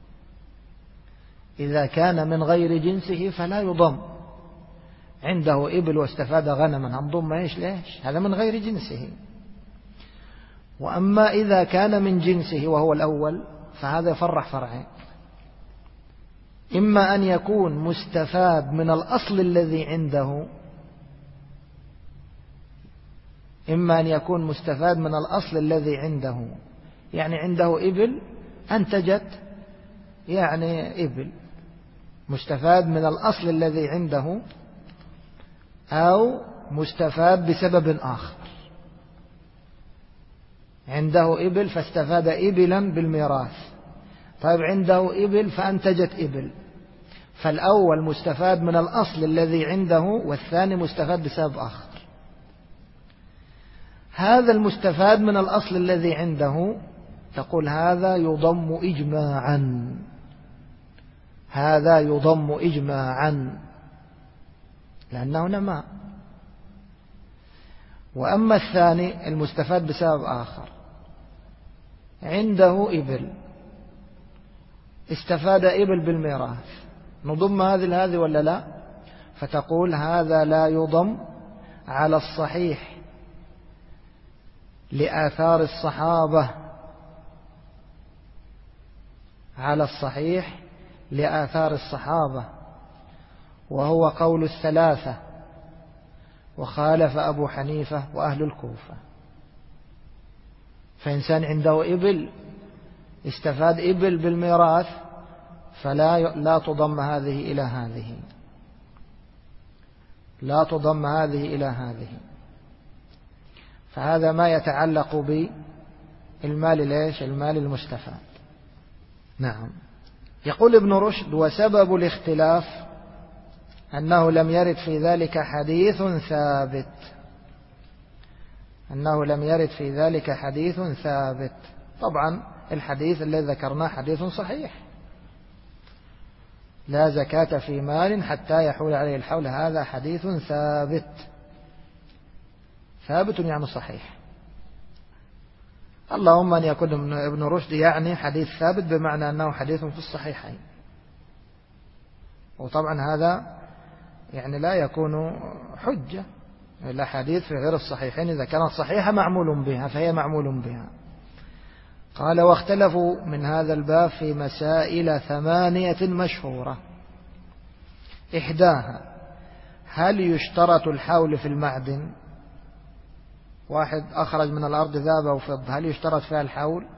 إذا كان من غير جنسه فلا يضم. عنده إبل واستفاد غنما، هنضم إيش ليش؟ هذا من غير جنسه. وأما إذا كان من جنسه وهو الأول فهذا يفرع فرعين، إما أن يكون مستفاد من الأصل الذي عنده، إما أن يكون مستفاد من الأصل الذي عنده، يعني عنده إبل أنتجت يعني إبل، مستفاد من الأصل الذي عنده، أو مستفاد بسبب آخر. عنده إبل فاستفاد إبلا بالميراث، طيب عنده إبل فأنتجت إبل، فالأول مستفاد من الأصل الذي عنده والثاني مستفاد بسبب آخر. هذا المستفاد من الأصل الذي عنده تقول هذا يضم إجماعا، هذا يضم إجماعا لأنه نماء. وأما الثاني المستفاد بسبب آخر، عنده إبل استفاد إبل بالميراث، نضم هذه ولا لا؟ فتقول هذا لا يضم على الصحيح لآثار الصحابة، على الصحيح لآثار الصحابة، وهو قول الثلاثة، وخالف أبو حنيفة وأهل الكوفة. فإنسان عنده إبل استفاد إبل بالميراث فلا تضم هذه إلى هذه، لا تضم هذه إلى هذه. فهذا ما يتعلق بالمال ليش؟ المال المستفاد. نعم. يقول ابن رشد: وسبب الاختلاف أنه لم يرد في ذلك حديث ثابت، أنه لم يرد في ذلك حديث ثابت. طبعا الحديث الذي ذكرناه حديث صحيح، لا زكاة في مال حتى يحول عليه الحول، هذا حديث ثابت، ثابت يعني صحيح. اللهم أن يكون ابن رشد يعني حديث ثابت بمعنى أنه حديث في الصحيحين، وطبعا هذا يعني لا يكون حجة. الأحاديث في غير الصحيحين إذا كانت صحيحة معمول بها فهي معمول بها. قال: واختلفوا من هذا الباب في مسائل 8 مشهورة. إحداها: هل يشترط الحول في المعدن؟ واحد أخرج من الأرض ذهب أو فضة، هل يشترط فيها الحول؟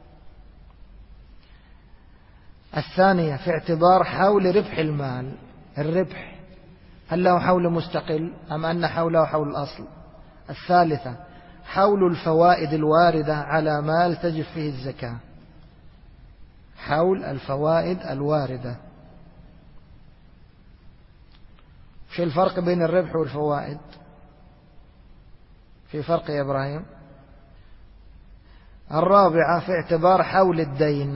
الثانية: في اعتبار حول ربح المال، الربح هل له حول مستقل أم أن حوله حول الأصل؟ الثالثة: حول الفوائد الواردة على مال تجب فيه الزكاة، حول الفوائد الواردة. شو الفرق بين الربح والفوائد؟ في فرق يا إبراهيم؟ الرابعة: في اعتبار حول الدين،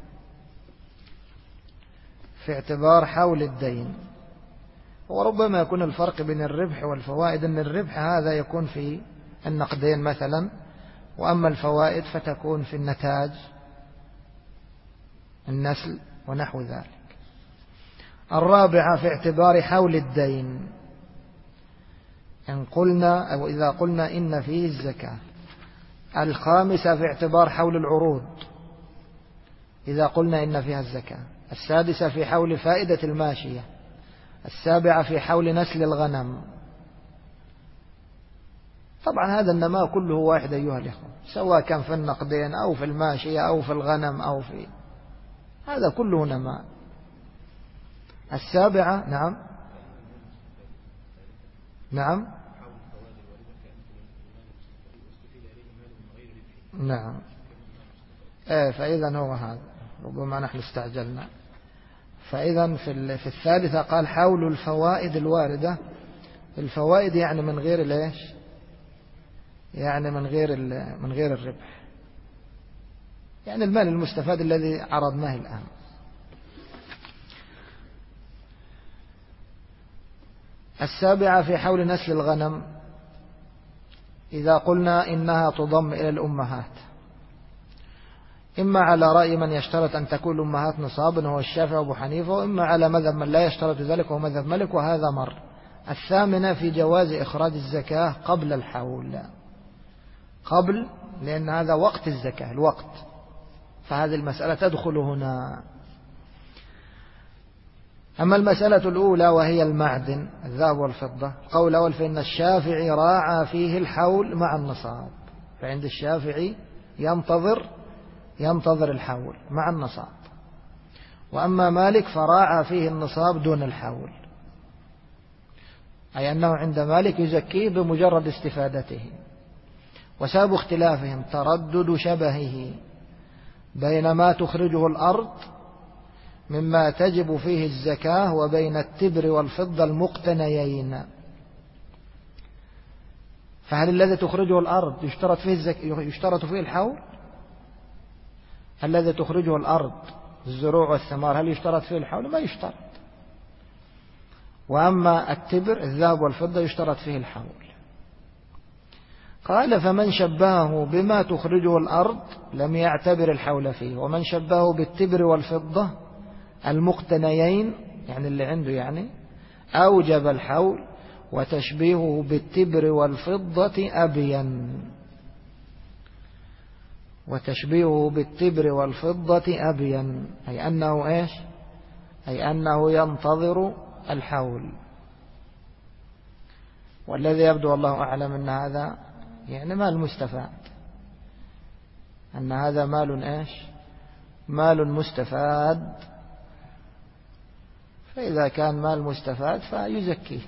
في اعتبار حول الدين. وربما يكون الفرق بين الربح والفوائد أن الربح هذا يكون في النقدين مثلا، وأما الفوائد فتكون في النتاج، النسل ونحو ذلك. الرابعة: في اعتبار حول الدين، إن قلنا أو إذا قلنا إن فيه الزكاة. الخامسة: في اعتبار حول العروض، إذا قلنا إن فيها الزكاة. السادسة: في حول فائدة الماشية. السابعة: في حول نسل الغنم. طبعا هذا النماء كله واحد أيها الإخوة، سواء كان في النقدين أو في الماشية أو في الغنم أو في هذا كله نماء. السابعة نعم نعم نعم فإذا هو هذا، ربما نحن استعجلنا. فإذا في الثالثة قال حول الفوائد الواردة. الفوائد يعني من غير ليش، يعني من غير الربح، يعني المال المستفاد الذي عرضناه الآن. السابعة في حول نسل الغنم. إذا قلنا إنها تضم إلى الأمهات، إما على رأي من يشترط أن تكون الأمهات نصابا وهو الشافعي وأبو حنيفة، وإما على مذهب من لا يشترط ذلك وهو مذهب مالك، وهذا مر. الثامنة في جواز إخراج الزكاة قبل الحول، قبل، لأن هذا وقت الزكاة، الوقت، فهذه المسألة تدخل هنا. أما المسألة الأولى وهي المعدن الذهب والفضة، قول أول فإن الشافعي راعى فيه الحول مع النصاب، فعند الشافعي ينتظر الحول مع النصاب. وأما مالك فراعى فيه النصاب دون الحول، أي أنه عند مالك يزكيه بمجرد استفادته. وسبب اختلافهم تردد شبهه بين ما تخرجه الأرض مما تجب فيه الزكاة وبين التبر والفضة المقتنيين. فهل الذي تخرجه الأرض يشترط فيه الحول؟ الذي تخرجه الأرض الزروع والثمار هل يشترط فيه الحول؟ ما يشترط. وأما التبر الذهب والفضة يشترط فيه الحول. قال فمن شبهه بما تخرجه الأرض لم يعتبر الحول فيه، ومن شبهه بالتبر والفضة المقتنيين يعني اللي عنده يعني أوجب الحول، وتشبيهه بالتبر والفضة أبين، وتشبيهه بالتبر والفضة أبين، أي أنه إيش؟ أي أنه ينتظر الحول. والذي يبدو الله أعلم أن هذا يعني مال مستفاد، أن هذا مال إيش؟ مال مستفاد، فإذا كان مال مستفاد فيزكيه.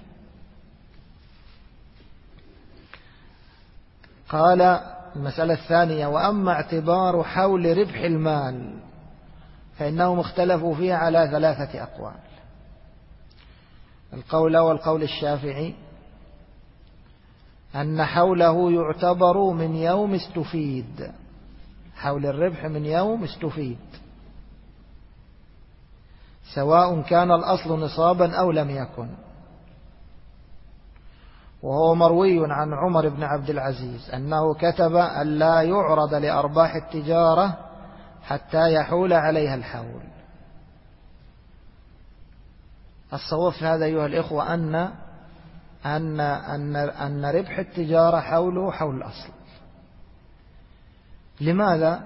قال المسألة الثانية وأما اعتبار حول ربح المال فإنهم اختلفوا فيه على 3 أقوال. القول والقول الشافعي أن حوله يعتبر من يوم استفيد، حول الربح من يوم استفيد، سواء كان الأصل نصابا أو لم يكن. وهو مروي عن عمر بن عبد العزيز أنه كتب أن لا يعرض لأرباح التجارة حتى يحول عليها الحول. الصواب في هذا أيها الإخوة أن ربح التجارة حوله حول الأصل. لماذا؟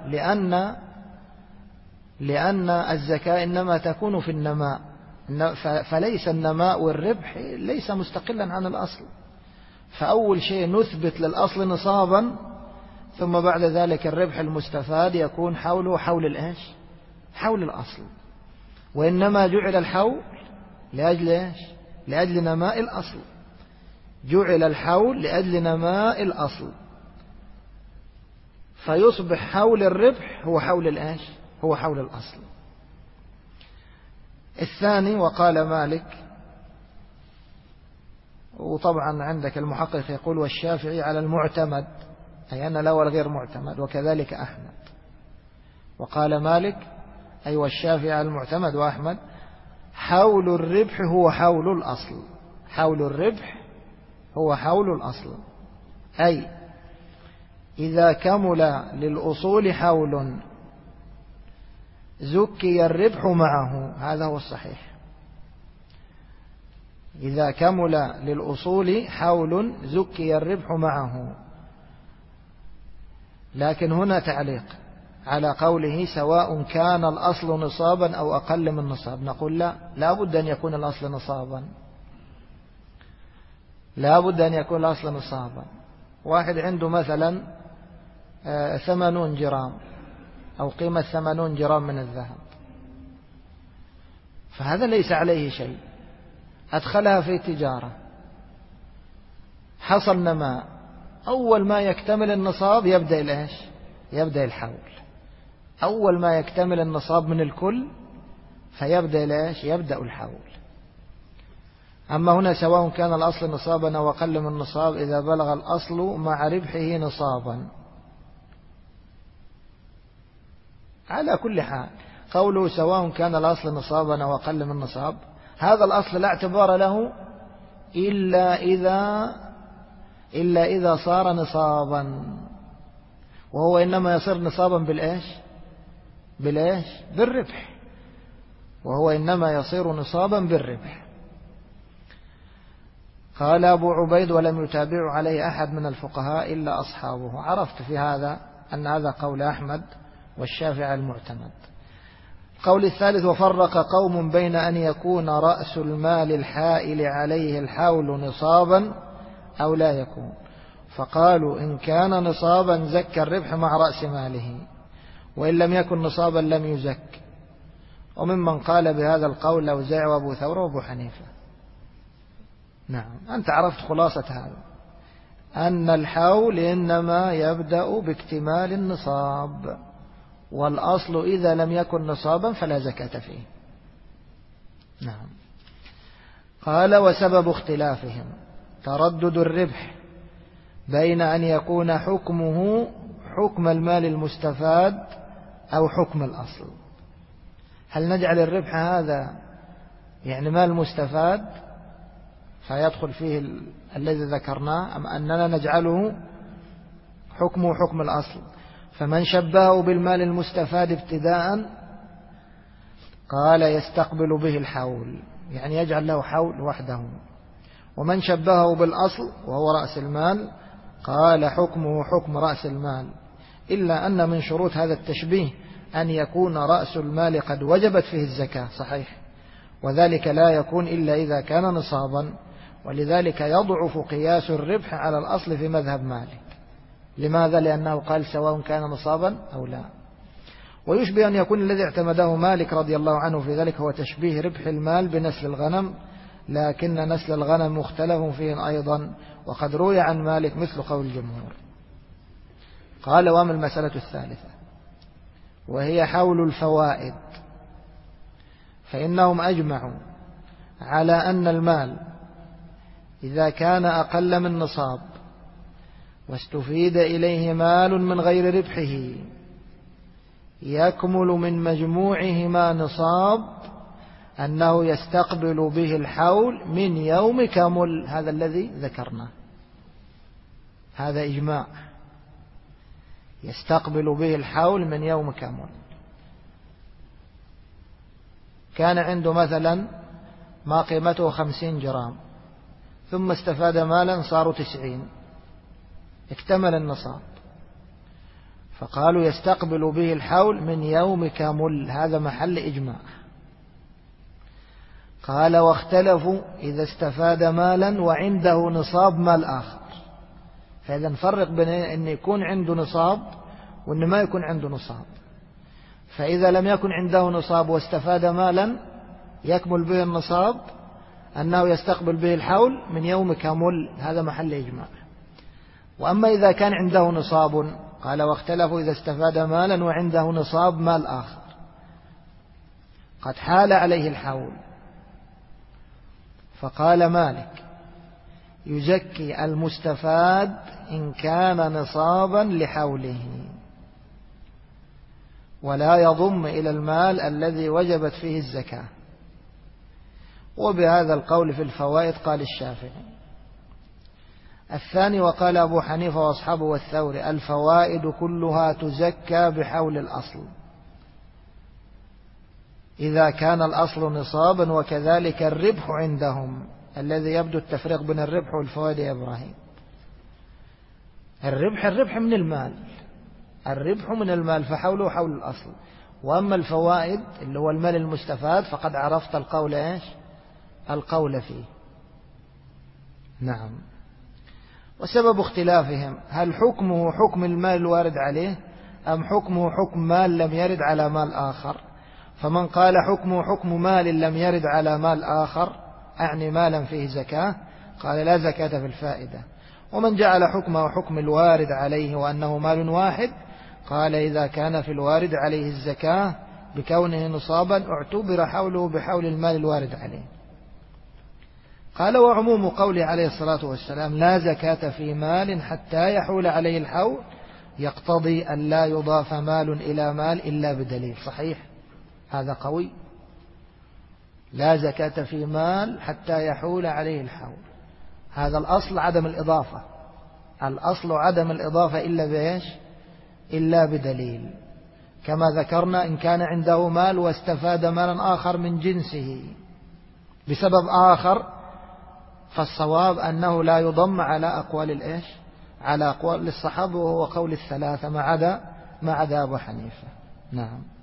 لأن الزكاة إنما تكون في النماء، فليس النماء والربح ليس مستقلا عن الأصل. فأول شيء نثبت للأصل نصابا، ثم بعد ذلك الربح المستفاد يكون حوله حول الإيش؟ حول الأصل. وإنما جعل الحول لأجل إيش؟ لأجل نماء الأصل. جعل الحول لأجل نماء الأصل، فيصبح حول الربح هو حول الإيش؟ هو حول الأصل. الثاني وقال مالك، وطبعا عندك المحقق يقول والشافعي على المعتمد، أي أن الأول غير معتمد، وكذلك أحمد. وقال مالك أي والشافعي على المعتمد وأحمد حول الربح هو حول الأصل. حول الربح هو حول الأصل، أي إذا كمل للأصول حول زكي الربح معه، هذا هو الصحيح. إذا كمل للأصول حول زكي الربح معه. لكن هنا تعليق على قوله سواء كان الأصل نصابا أو أقل من نصاب. نقول لا بد أن يكون الأصل نصابا، لا بد أن يكون الأصل نصابا. واحد عنده مثلا 80 جرام أو قيمة 80 جرام من الذهب، فهذا ليس عليه شيء، أدخلها في تجارة، حصل نماء، أول ما يكتمل النصاب يبدأ الحول. أول ما يكتمل النصاب من الكل يبدأ الحول. أما هنا سواء كان الأصل نصابا أو أقل من النصاب، إذا بلغ الأصل مع ربحه نصابا. على كل حال قوله سواء كان الأصل نصابا أو أقل من النصاب، هذا الأصل لا اعتبار له إلا إذا صار نصابا، وهو إنما يصير نصابا بالربح، وهو إنما يصير نصابا بالربح. قال أبو عبيد ولم يتابع عليه أحد من الفقهاء إلا أصحابه. عرفت في هذا أن هذا قول أحمد والشافعي المعتمد. القول الثالث: وفرق قوم بين أن يكون رأس المال الحائل عليه الحول نصابا أو لا يكون، فقالوا إن كان نصابا زكى الربح مع رأس ماله، وإن لم يكن نصابا لم يزك. وممن قال بهذا القول الأوزاعي وأبو ثور وأبو حنيفة. نعم، أنت عرفت خلاصة هذا، أن الحول إنما يبدأ باكتمال النصاب، والأصل إذا لم يكن نصابا فلا زكاة فيه. نعم. قال: وسبب اختلافهم تردد الربح بين أن يكون حكمه حكم المال المستفاد أو حكم الأصل. هل نجعل الربح هذا يعني مال مستفاد فيدخل فيه الذي ذكرناه، أم أننا نجعله حكمه حكم الأصل؟ فمن شبهه بالمال المستفاد ابتداء قال يستقبل به الحول، يعني يجعل له حول وحده. ومن شبهه بالأصل وهو رأس المال قال حكمه حكم رأس المال، إلا أن من شروط هذا التشبيه أن يكون رأس المال قد وجبت فيه الزكاة، صحيح، وذلك لا يكون إلا إذا كان نصابا، ولذلك يضعف قياس الربح على الأصل في مذهب مالك. لماذا؟ لأنه قال سواء كان نصابا أو لا. ويشبه أن يكون الذي اعتمده مالك رضي الله عنه في ذلك هو تشبيه ربح المال بنسل الغنم، لكن نسل الغنم مختلف فيه أيضا، وقد روي عن مالك مثل قول الجمهور. قال: وأما المسألة الثالثة وهي حول الفوائد، فإنهم أجمعوا على أن المال إذا كان أقل من نصاب واستفيد إليه مال من غير ربحه يكمل من مجموعهما نصاب أنه يستقبل به الحول من يوم كمل. هذا الذي ذكرناه، هذا إجماع، يستقبل به الحول من يوم كمل. كان عنده مثلا ما قيمته 50 جرام، ثم استفاد مالا صاروا 90، اكتمل النصاب، فقالوا يستقبل به الحول من يوم كمل. هذا محل إجماع. قال: واختلفوا إذا استفاد مالا وعنده نصاب مال آخر. فإذا نفرق بين أن يكون عنده نصاب وأن ما يكون عنده نصاب. فإذا لم يكن عنده نصاب واستفاد مالا يكمل به النصاب أنه يستقبل به الحول من يوم كمل. هذا محل إجماع. وأما إذا كان عنده نصاب، قال: واختلفوا إذا استفاد مالا وعنده نصاب مال آخر قد حال عليه الحول، فقال مالك: يزكي المستفاد إن كان نصابا لحوله، ولا يضم إلى المال الذي وجبت فيه الزكاة. وبهذا القول في الفوائد قال الشافعي. الثاني: وقال أبو حنيفة وأصحابه والثوري: الفوائد كلها تزكى بحول الأصل إذا كان الأصل نصابا، وكذلك الربح عندهم، الذي يبدو التفريق بين الربح والفوائد يا إبراهيم. الربح من المال، الربح من المال فحوله حول الأصل. وأما الفوائد اللي هو المال المستفاد فقد عرفت القول القول فيه. نعم. وسبب اختلافهم هل حكمه حكم المال الوارد عليه أم حكمه حكم مال لم يرد على مال آخر. فمن قال حكمه حكم مال لم يرد على مال آخر أعني مالا فيه زكاة قال لا زكاة في الفائدة. ومن جعل حكمه حكم الوارد عليه وأنه مال واحد قال إذا كان في الوارد عليه الزكاة بكونه نصابا اعتبر حوله بحول المال الوارد عليه. قال وعموم قوله عليه الصلاة والسلام لا زكاة في مال حتى يحول عليه الحول يقتضي أن لا يضاف مال إلى مال إلا بدليل صحيح. هذا قوي. لا زكاة في مال حتى يحول عليه الحول. هذا الأصل عدم الإضافة. الأصل عدم الإضافة إلا بإيش؟ إلا بدليل. كما ذكرنا إن كان عنده مال واستفاد مالا آخر من جنسه بسبب آخر فالصواب أنه لا يضم على أقوال الإيش؟ على أقوال الصحابة وهو قول الثلاثة ما عدا أبو حنيفة. نعم.